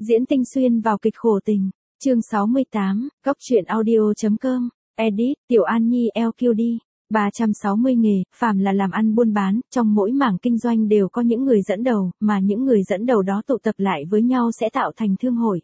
Diễn tinh xuyên vào kịch khổ tình. Chương 68, Góc truyện audio.com. Edit, Tiểu An Nhi LQD. 360 nghề, phàm là làm ăn buôn bán, trong mỗi mảng kinh doanh đều có những người dẫn đầu, mà những người dẫn đầu đó tụ tập lại với nhau sẽ tạo thành thương hội.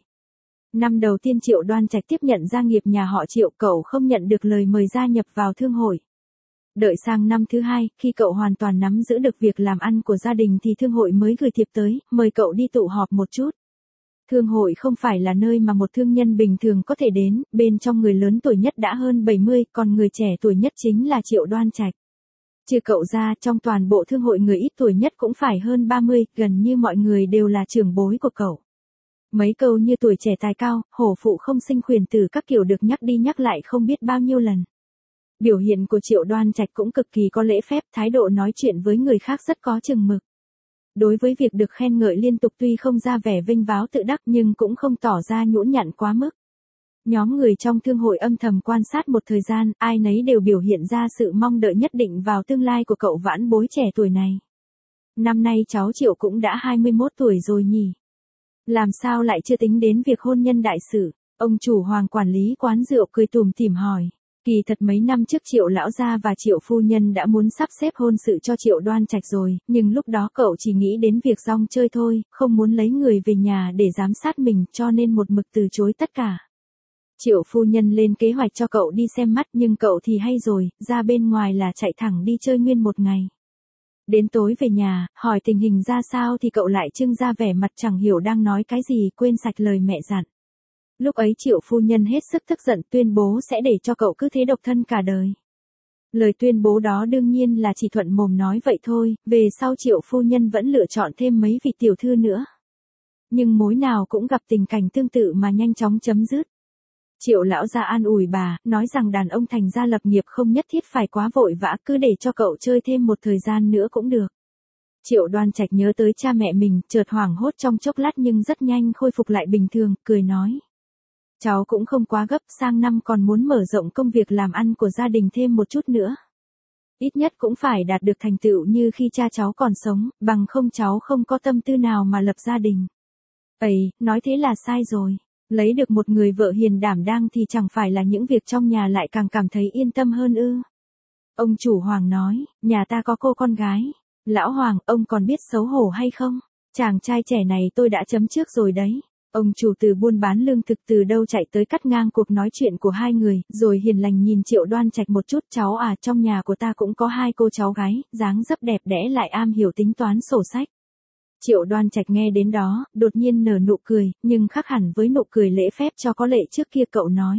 Năm đầu tiên Triệu Đoan Trạch tiếp nhận gia nghiệp nhà họ Triệu, cậu không nhận được lời mời gia nhập vào thương hội. Đợi sang năm thứ hai, khi cậu hoàn toàn nắm giữ được việc làm ăn của gia đình thì thương hội mới gửi thiệp tới, mời cậu đi tụ họp một chút. Thương hội không phải là nơi mà một thương nhân bình thường có thể đến, bên trong người lớn tuổi nhất đã hơn 70, còn người trẻ tuổi nhất chính là Triệu Đoan Trạch. Trừ cậu ra, trong toàn bộ thương hội người ít tuổi nhất cũng phải hơn 30, gần như mọi người đều là trưởng bối của cậu. Mấy câu như tuổi trẻ tài cao, hổ phụ không sinh khuyển tử các kiểu được nhắc đi nhắc lại không biết bao nhiêu lần. Biểu hiện của Triệu Đoan Trạch cũng cực kỳ có lễ phép, thái độ nói chuyện với người khác rất có chừng mực. Đối với việc được khen ngợi liên tục tuy không ra vẻ vênh váo tự đắc nhưng cũng không tỏ ra nhũn nhặn quá mức. Nhóm người trong thương hội âm thầm quan sát một thời gian, ai nấy đều biểu hiện ra sự mong đợi nhất định vào tương lai của cậu vãn bối trẻ tuổi này. Năm nay cháu Triệu cũng đã 21 tuổi rồi nhỉ? Làm sao lại chưa tính đến việc hôn nhân đại sự? Ông chủ Hoàng quản lý quán rượu cười tủm tỉm hỏi. Kỳ thật mấy năm trước Triệu lão gia và Triệu phu nhân đã muốn sắp xếp hôn sự cho Triệu Đoan Trạch rồi, nhưng lúc đó cậu chỉ nghĩ đến việc rong chơi thôi, không muốn lấy người về nhà để giám sát mình, cho nên một mực từ chối tất cả. Triệu phu nhân lên kế hoạch cho cậu đi xem mắt, nhưng cậu thì hay rồi, ra bên ngoài là chạy thẳng đi chơi nguyên một ngày. Đến tối về nhà, hỏi tình hình ra sao thì cậu lại trưng ra vẻ mặt chẳng hiểu đang nói cái gì, quên sạch lời mẹ dặn. Lúc ấy Triệu phu nhân hết sức tức giận, tuyên bố sẽ để cho cậu cứ thế độc thân cả đời. Lời tuyên bố đó đương nhiên là chỉ thuận mồm nói vậy thôi, về sau Triệu phu nhân vẫn lựa chọn thêm mấy vị tiểu thư nữa. Nhưng mối nào cũng gặp tình cảnh tương tự mà nhanh chóng chấm dứt. Triệu lão gia an ủi bà, nói rằng đàn ông thành gia lập nghiệp không nhất thiết phải quá vội vã, cứ để cho cậu chơi thêm một thời gian nữa cũng được. Triệu Đoan Trạch nhớ tới cha mẹ mình, chợt hoảng hốt trong chốc lát nhưng rất nhanh khôi phục lại bình thường, cười nói. Cháu cũng không quá gấp, sang năm còn muốn mở rộng công việc làm ăn của gia đình thêm một chút nữa. Ít nhất cũng phải đạt được thành tựu như khi cha cháu còn sống, bằng không cháu không có tâm tư nào mà lập gia đình. Ấy, nói thế là sai rồi. Lấy được một người vợ hiền đảm đang thì chẳng phải là những việc trong nhà lại càng cảm thấy yên tâm hơn ư. Ông chủ Hoàng nói, nhà ta có cô con gái. Lão Hoàng, ông còn biết xấu hổ hay không? Chàng trai trẻ này tôi đã chấm trước rồi đấy. Ông chủ từ buôn bán lương thực từ đâu chạy tới cắt ngang cuộc nói chuyện của hai người, rồi hiền lành nhìn Triệu Đoan Trạch một chút. Cháu à, trong nhà của ta cũng có hai cô cháu gái, dáng dấp đẹp đẽ lại am hiểu tính toán sổ sách. Triệu Đoan Trạch nghe đến đó, đột nhiên nở nụ cười, nhưng khác hẳn với nụ cười lễ phép cho có lệ trước kia cậu nói.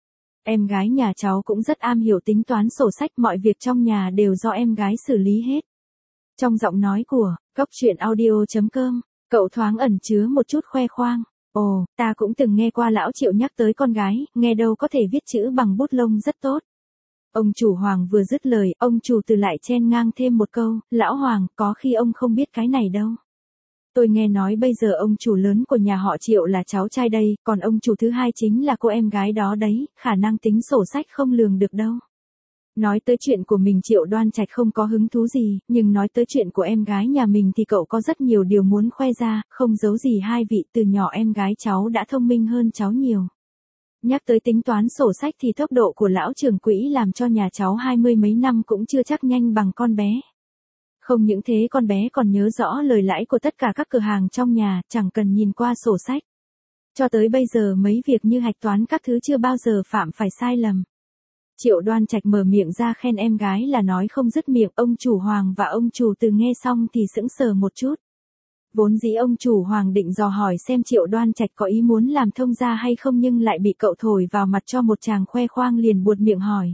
Em gái nhà cháu cũng rất am hiểu tính toán sổ sách, mọi việc trong nhà đều do em gái xử lý hết. Trong giọng nói của Góc truyện audio.com, cậu thoáng ẩn chứa một chút khoe khoang. Ồ, ta cũng từng nghe qua lão Triệu nhắc tới con gái, nghe đâu có thể viết chữ bằng bút lông rất tốt. Ông chủ Hoàng vừa dứt lời, ông chủ từ lại chen ngang thêm một câu, lão Hoàng, có khi ông không biết cái này đâu. Tôi nghe nói bây giờ ông chủ lớn của nhà họ Triệu là cháu trai đây, còn ông chủ thứ hai chính là cô em gái đó đấy, khả năng tính sổ sách không lường được đâu. Nói tới chuyện của mình Triệu Đoan Trạch không có hứng thú gì, nhưng nói tới chuyện của em gái nhà mình thì cậu có rất nhiều điều muốn khoe ra, không giấu gì hai vị, từ nhỏ em gái cháu đã thông minh hơn cháu nhiều. Nhắc tới tính toán sổ sách thì tốc độ của lão trưởng quỹ làm cho nhà cháu 20 mấy năm cũng chưa chắc nhanh bằng con bé. Không những thế con bé còn nhớ rõ lời lãi của tất cả các cửa hàng trong nhà, chẳng cần nhìn qua sổ sách. Cho tới bây giờ mấy việc như hạch toán các thứ chưa bao giờ phạm phải sai lầm. Triệu Đoan Trạch mở miệng ra khen em gái là nói không dứt miệng, ông chủ Hoàng và ông chủ Từ nghe xong thì sững sờ một chút. Vốn dĩ ông chủ Hoàng định dò hỏi xem Triệu Đoan Trạch có ý muốn làm thông gia hay không nhưng lại bị cậu thổi vào mặt cho một tràng khoe khoang liền buột miệng hỏi.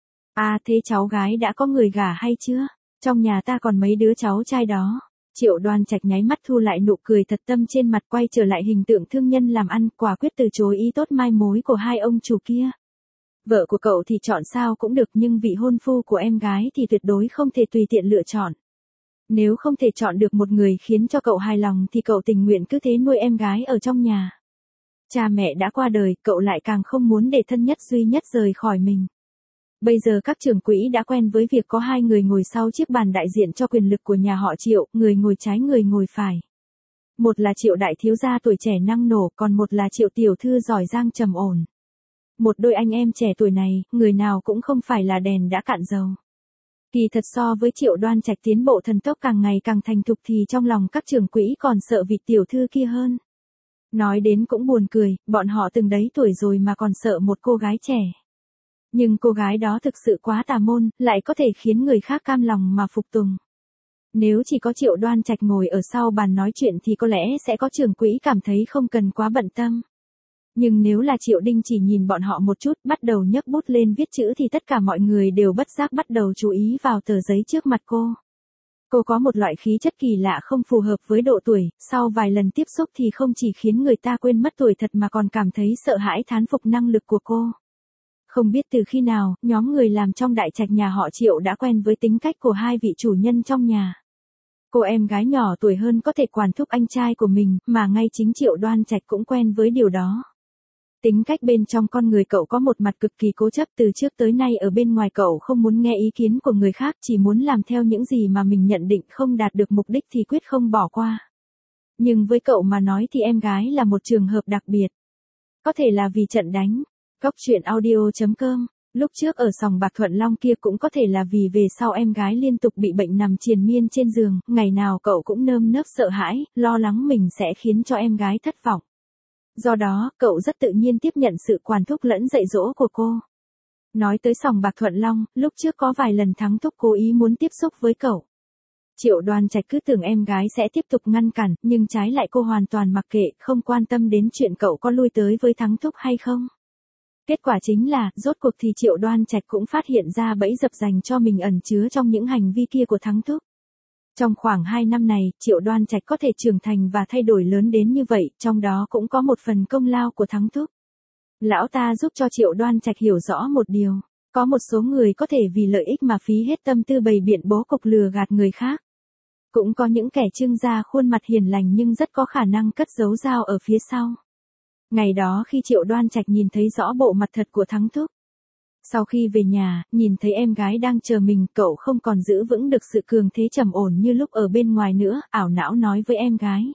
À thế cháu gái đã có người gả hay chưa? Trong nhà ta còn mấy đứa cháu trai đó. Triệu Đoan Trạch nháy mắt thu lại nụ cười thật tâm trên mặt, quay trở lại hình tượng thương nhân làm ăn, quả quyết từ chối ý tốt mai mối của hai ông chủ kia. Vợ của cậu thì chọn sao cũng được nhưng vị hôn phu của em gái thì tuyệt đối không thể tùy tiện lựa chọn. Nếu không thể chọn được một người khiến cho cậu hài lòng thì cậu tình nguyện cứ thế nuôi em gái ở trong nhà. Cha mẹ đã qua đời, cậu lại càng không muốn để thân nhất duy nhất rời khỏi mình. Bây giờ các trưởng quỹ đã quen với việc có hai người ngồi sau chiếc bàn đại diện cho quyền lực của nhà họ Triệu, người ngồi trái người ngồi phải. Một là Triệu đại thiếu gia tuổi trẻ năng nổ, còn một là Triệu tiểu thư giỏi giang trầm ổn. Một đôi anh em trẻ tuổi này, người nào cũng không phải là đèn đã cạn dầu. Kỳ thật so với Triệu Đoan Trạch tiến bộ thần tốc càng ngày càng thành thục thì trong lòng các trưởng quỹ còn sợ vị tiểu thư kia hơn. Nói đến cũng buồn cười, bọn họ từng đấy tuổi rồi mà còn sợ một cô gái trẻ. Nhưng cô gái đó thực sự quá tà môn, lại có thể khiến người khác cam lòng mà phục tùng. Nếu chỉ có Triệu Đoan Trạch ngồi ở sau bàn nói chuyện thì có lẽ sẽ có trưởng quỹ cảm thấy không cần quá bận tâm. Nhưng nếu là Triệu Đinh chỉ nhìn bọn họ một chút, bắt đầu nhấc bút lên viết chữ thì tất cả mọi người đều bất giác bắt đầu chú ý vào tờ giấy trước mặt cô. Cô có một loại khí chất kỳ lạ không phù hợp với độ tuổi, sau vài lần tiếp xúc thì không chỉ khiến người ta quên mất tuổi thật mà còn cảm thấy sợ hãi thán phục năng lực của cô. Không biết từ khi nào, nhóm người làm trong đại trạch nhà họ Triệu đã quen với tính cách của hai vị chủ nhân trong nhà. Cô em gái nhỏ tuổi hơn có thể quản thúc anh trai của mình, mà ngay chính Triệu Đoan Trạch cũng quen với điều đó. Tính cách bên trong con người cậu có một mặt cực kỳ cố chấp, từ trước tới nay ở bên ngoài cậu không muốn nghe ý kiến của người khác, chỉ muốn làm theo những gì mà mình nhận định, không đạt được mục đích thì quyết không bỏ qua. Nhưng với cậu mà nói thì em gái là một trường hợp đặc biệt. Có thể là vì trận đánh. Góc truyện audio.com. Lúc trước ở sòng bạc Thuận Long kia cũng có thể là vì về sau em gái liên tục bị bệnh nằm triền miên trên giường, ngày nào cậu cũng nơm nớp sợ hãi, lo lắng mình sẽ khiến cho em gái thất vọng. Do đó, cậu rất tự nhiên tiếp nhận sự quản thúc lẫn dạy dỗ của cô. Nói tới sòng bạc Thuận Long, lúc trước có vài lần Thắng Thúc cố ý muốn tiếp xúc với cậu. Triệu Đoan Trạch cứ tưởng em gái sẽ tiếp tục ngăn cản, nhưng trái lại cô hoàn toàn mặc kệ, không quan tâm đến chuyện cậu có lui tới với Thắng Thúc hay không. Kết quả chính là, rốt cuộc thì Triệu Đoan Trạch cũng phát hiện ra bẫy dập dành cho mình ẩn chứa trong những hành vi kia của Thắng Thúc. Trong khoảng 2 năm này, Triệu Đoan Trạch có thể trưởng thành và thay đổi lớn đến như vậy, trong đó cũng có một phần công lao của Thắng Thúc. Lão ta giúp cho Triệu Đoan Trạch hiểu rõ một điều, có một số người có thể vì lợi ích mà phí hết tâm tư bày biện bố cục lừa gạt người khác. Cũng có những kẻ trưng ra khuôn mặt hiền lành nhưng rất có khả năng cất giấu dao ở phía sau. Ngày đó khi Triệu Đoan Trạch nhìn thấy rõ bộ mặt thật của Thắng Thúc. Sau khi về nhà, nhìn thấy em gái đang chờ mình, cậu không còn giữ vững được sự cường thế trầm ổn như lúc ở bên ngoài nữa, ảo não nói với em gái.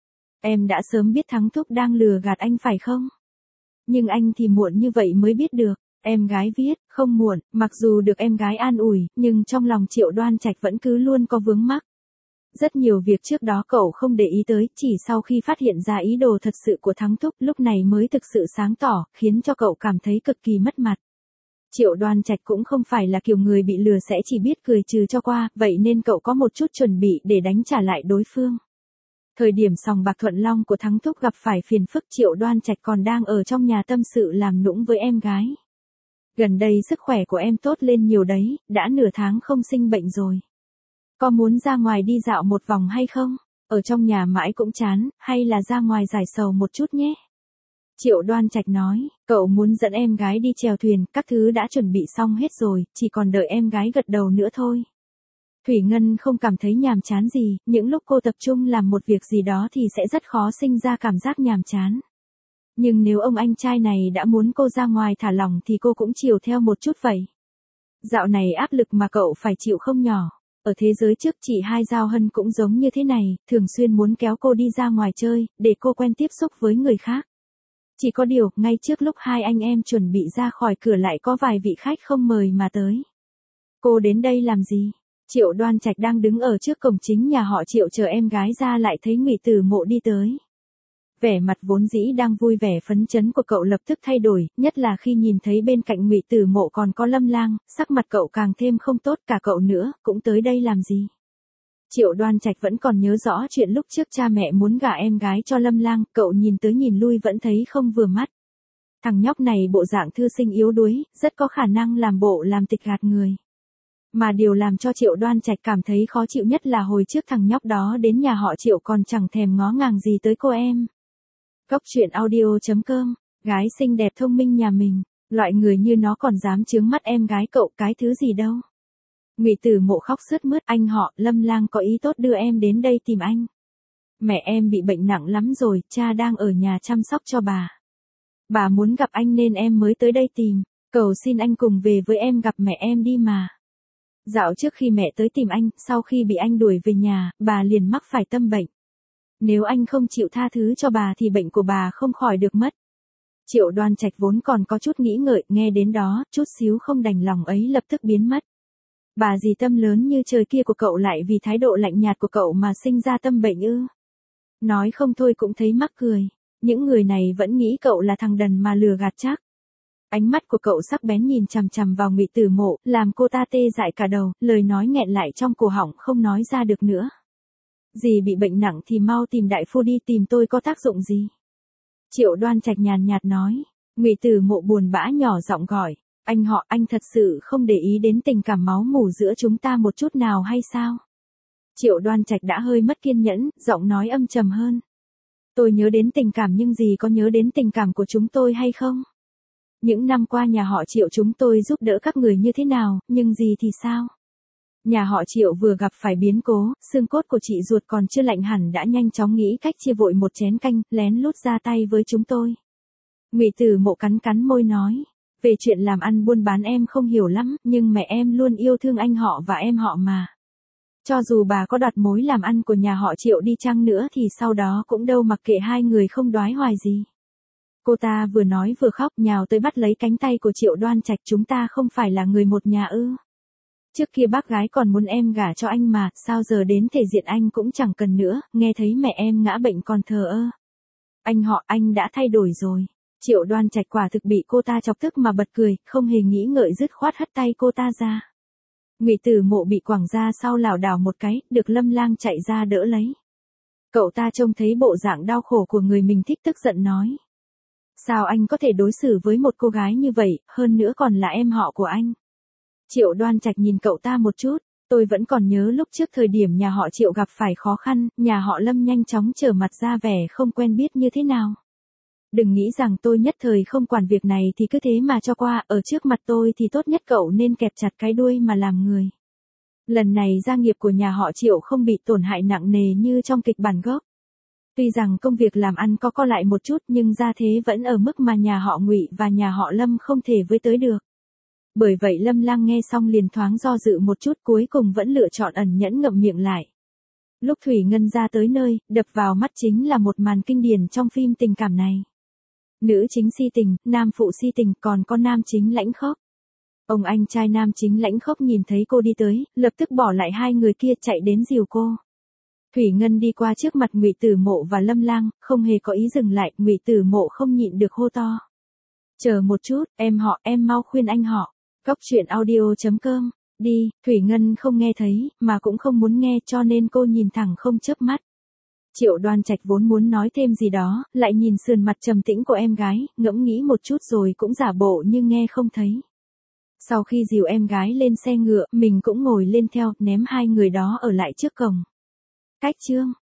Em đã sớm biết Thắng Thúc đang lừa gạt anh phải không? Nhưng anh thì muộn như vậy mới biết được. Em gái viết, không muộn, mặc dù được em gái an ủi, nhưng trong lòng Triệu Đoan Trạch vẫn cứ luôn có vướng mắc. Rất nhiều việc trước đó cậu không để ý tới, chỉ sau khi phát hiện ra ý đồ thật sự của Thắng Thúc, lúc này mới thực sự sáng tỏ, khiến cho cậu cảm thấy cực kỳ mất mặt. Triệu Đoan Trạch cũng không phải là kiểu người bị lừa sẽ chỉ biết cười trừ cho qua, vậy nên cậu có một chút chuẩn bị để đánh trả lại đối phương. Thời điểm sòng bạc Thuận Long của Thắng Thúc gặp phải phiền phức, Triệu Đoan Trạch còn đang ở trong nhà tâm sự làm nũng với em gái. Gần đây sức khỏe của em tốt lên nhiều đấy, đã nửa tháng không sinh bệnh rồi. Có muốn ra ngoài đi dạo một vòng hay không? Ở trong nhà mãi cũng chán, hay là ra ngoài giải sầu một chút nhé? Triệu Đoan Trạch nói, cậu muốn dẫn em gái đi chèo thuyền, các thứ đã chuẩn bị xong hết rồi, chỉ còn đợi em gái gật đầu nữa thôi. Thủy Ngân không cảm thấy nhàm chán gì, những lúc cô tập trung làm một việc gì đó thì sẽ rất khó sinh ra cảm giác nhàm chán. Nhưng nếu ông anh trai này đã muốn cô ra ngoài thả lỏng thì cô cũng chiều theo một chút vậy. Dạo này áp lực mà cậu phải chịu không nhỏ. Ở thế giới trước chị Hai Giao Hân cũng giống như thế này, thường xuyên muốn kéo cô đi ra ngoài chơi, để cô quen tiếp xúc với người khác. Chỉ có điều, ngay trước lúc hai anh em chuẩn bị ra khỏi cửa lại có vài vị khách không mời mà tới. Cô đến đây làm gì? Triệu Đoan Trạch đang đứng ở trước cổng chính nhà họ Triệu chờ em gái ra lại thấy Ngụy Tử Mộ đi tới. Vẻ mặt vốn dĩ đang vui vẻ phấn chấn của cậu lập tức thay đổi, nhất là khi nhìn thấy bên cạnh Ngụy Tử Mộ còn có Lâm Lang, sắc mặt cậu càng thêm không tốt, cả cậu nữa, cũng tới đây làm gì? Triệu Đoan Trạch vẫn còn nhớ rõ chuyện lúc trước cha mẹ muốn gả em gái cho Lâm Lang, cậu nhìn tới nhìn lui vẫn thấy không vừa mắt. Thằng nhóc này bộ dạng thư sinh yếu đuối, rất có khả năng làm bộ làm tịch gạt người. Mà điều làm cho Triệu Đoan Trạch cảm thấy khó chịu nhất là hồi trước thằng nhóc đó đến nhà họ Triệu còn chẳng thèm ngó ngàng gì tới cô em. Góc truyện audio.com, gái xinh đẹp thông minh nhà mình, loại người như nó còn dám chướng mắt em gái cậu cái thứ gì đâu. Ngụy Tử Mộ khóc sướt mướt, anh họ, Lâm Lang có ý tốt đưa em đến đây tìm anh. Mẹ em bị bệnh nặng lắm rồi, cha đang ở nhà chăm sóc cho bà. Bà muốn gặp anh nên em mới tới đây tìm, cầu xin anh cùng về với em gặp mẹ em đi mà. Dạo trước khi mẹ tới tìm anh, sau khi bị anh đuổi về nhà, bà liền mắc phải tâm bệnh. Nếu anh không chịu tha thứ cho bà thì bệnh của bà không khỏi được mất. Triệu Đoan Trạch vốn còn có chút nghĩ ngợi, nghe đến đó, chút xíu không đành lòng ấy lập tức biến mất. Bà dì tâm lớn như trời kia của cậu lại vì thái độ lạnh nhạt của cậu mà sinh ra tâm bệnh ư? Nói không thôi cũng thấy mắc cười. Những người này vẫn nghĩ cậu là thằng đần mà lừa gạt chắc. Ánh mắt của cậu sắc bén nhìn chằm chằm vào Ngụy Tử Mộ, làm cô ta tê dại cả đầu, lời nói nghẹn lại trong cổ họng không nói ra được nữa. Dì bị bệnh nặng thì mau tìm đại phu đi, tìm tôi có tác dụng gì? Triệu Đoan Trạch nhàn nhạt nói. Ngụy Tử Mộ buồn bã nhỏ giọng gọi. Anh họ, anh thật sự không để ý đến tình cảm máu mủ giữa chúng ta một chút nào hay sao? Triệu Đoan Trạch đã hơi mất kiên nhẫn, giọng nói âm trầm hơn. Tôi nhớ đến tình cảm nhưng dì có nhớ đến tình cảm của chúng tôi hay không? Những năm qua nhà họ Triệu chúng tôi giúp đỡ các người như thế nào, nhưng dì thì sao? Nhà họ Triệu vừa gặp phải biến cố, xương cốt của chị ruột còn chưa lạnh hẳn đã nhanh chóng nghĩ cách chia vội một chén canh, lén lút ra tay với chúng tôi. Ngụy Tử Mộ cắn cắn môi nói. Về chuyện làm ăn buôn bán em không hiểu lắm, nhưng mẹ em luôn yêu thương anh họ và em họ mà. Cho dù bà có đoạt mối làm ăn của nhà họ Triệu đi chăng nữa thì sau đó cũng đâu mặc kệ hai người không đoái hoài gì. Cô ta vừa nói vừa khóc nhào tới bắt lấy cánh tay của Triệu Đoan Trạch. Chúng ta không phải là người một nhà ư? Trước kia bác gái còn muốn em gả cho anh mà, sao giờ đến thể diện anh cũng chẳng cần nữa, nghe thấy mẹ em ngã bệnh còn thờ ơ. Anh họ, anh đã thay đổi rồi. Triệu Đoan Trạch quả thực bị cô ta chọc tức mà bật cười, không hề nghĩ ngợi dứt khoát hất tay cô ta ra. Ngụy Tử Mộ bị quẳng ra sau lảo đảo một cái, được Lâm Lang chạy ra đỡ lấy. Cậu ta trông thấy bộ dạng đau khổ của người mình thích tức giận nói. Sao anh có thể đối xử với một cô gái như vậy, hơn nữa còn là em họ của anh? Triệu Đoan Trạch nhìn cậu ta một chút, tôi vẫn còn nhớ lúc trước thời điểm nhà họ Triệu gặp phải khó khăn, nhà họ Lâm nhanh chóng trở mặt ra vẻ không quen biết như thế nào. Đừng nghĩ rằng tôi nhất thời không quản việc này thì cứ thế mà cho qua, ở trước mặt tôi thì tốt nhất cậu nên kẹp chặt cái đuôi mà làm người. Lần này gia nghiệp của nhà họ Triệu không bị tổn hại nặng nề như trong kịch bản gốc. Tuy rằng công việc làm ăn có co lại một chút nhưng gia thế vẫn ở mức mà nhà họ Ngụy và nhà họ Lâm không thể với tới được. Bởi vậy Lâm Lang nghe xong liền thoáng do dự một chút, cuối cùng vẫn lựa chọn ẩn nhẫn ngậm miệng lại. Lúc Thủy Ngân ra tới nơi, đập vào mắt chính là một màn kinh điển trong phim tình cảm này. Nữ chính si tình, nam phụ si tình, còn có nam chính lãnh khốc. Ông anh trai nam chính lãnh khốc nhìn thấy cô đi tới, lập tức bỏ lại hai người kia chạy đến dìu cô. Thủy Ngân đi qua trước mặt Ngụy Tử Mộ và Lâm Lang, không hề có ý dừng lại, Ngụy Tử Mộ không nhịn được hô to. Chờ một chút, em họ, em mau khuyên anh họ. Cóc truyện audio.com, đi, Thủy Ngân không nghe thấy, mà cũng không muốn nghe cho nên cô nhìn thẳng không chớp mắt. Triệu Đoan Trạch vốn muốn nói thêm gì đó, lại nhìn sườn mặt trầm tĩnh của em gái, ngẫm nghĩ một chút rồi cũng giả bộ như nghe không thấy. Sau khi dìu em gái lên xe ngựa, mình cũng ngồi lên theo, ném hai người đó ở lại trước cổng. Cách chương